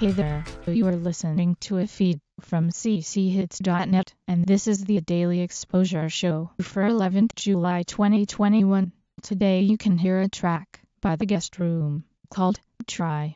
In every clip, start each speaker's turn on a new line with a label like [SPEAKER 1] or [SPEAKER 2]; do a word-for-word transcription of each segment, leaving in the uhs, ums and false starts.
[SPEAKER 1] Hey there, you are listening to a feed from c c hits dot net, and this is the Daily Exposure Show for eleventh of July twenty twenty-one. Today you can hear a track by The Guest Room called Try.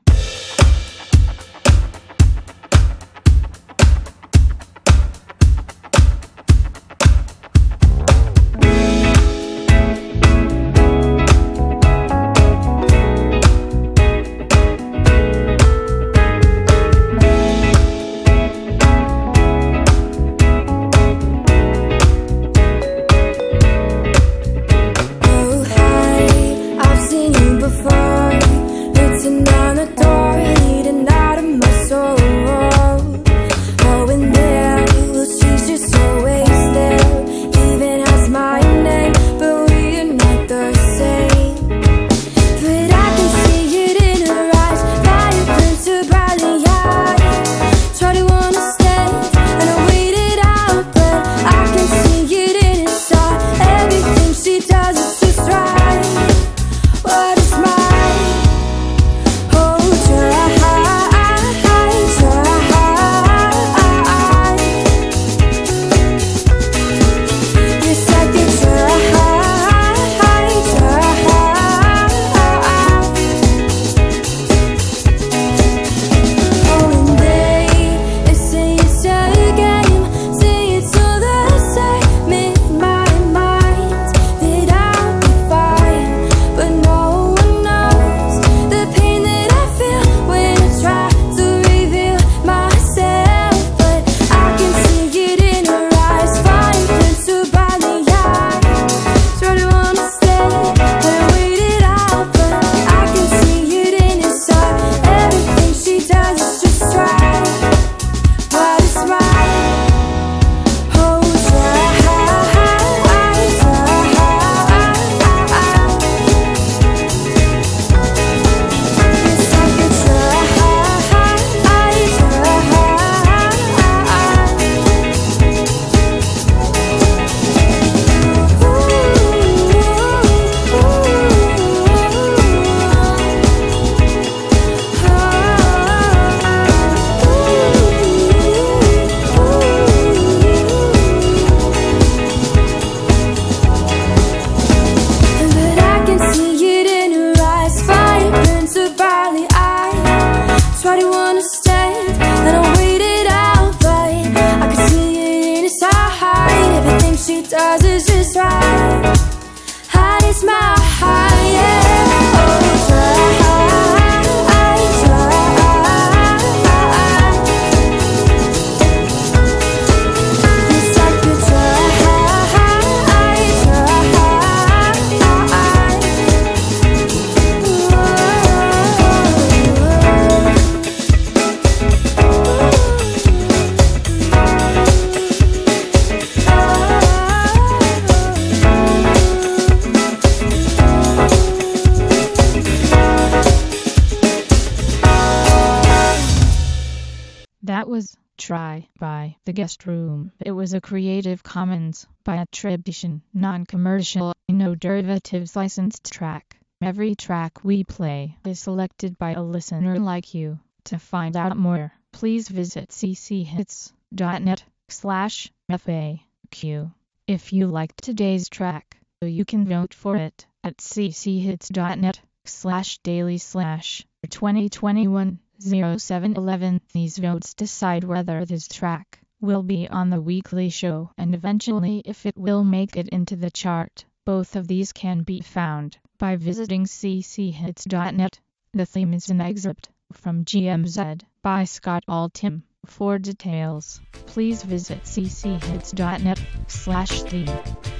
[SPEAKER 2] She does is just right. Hide is my high, yeah. Oh, try, I try. Yes, I could try, I
[SPEAKER 1] That was Try by The Guest Room. It was a Creative Commons by attribution, non-commercial, no derivatives licensed track. Every track we play is selected by a listener like you. To find out more, please visit c c hits dot net slash F A Q. If you liked today's track, you can vote for it at c c hits dot net slash daily slash twenty twenty-one oh seven eleven. These votes decide whether this track will be on the weekly show and eventually if it will make it into the chart. Both of these can be found by visiting c c hits dot net. The theme is an excerpt from G M Z by Scott Altham. For details, please visit c c hits dot net slash theme.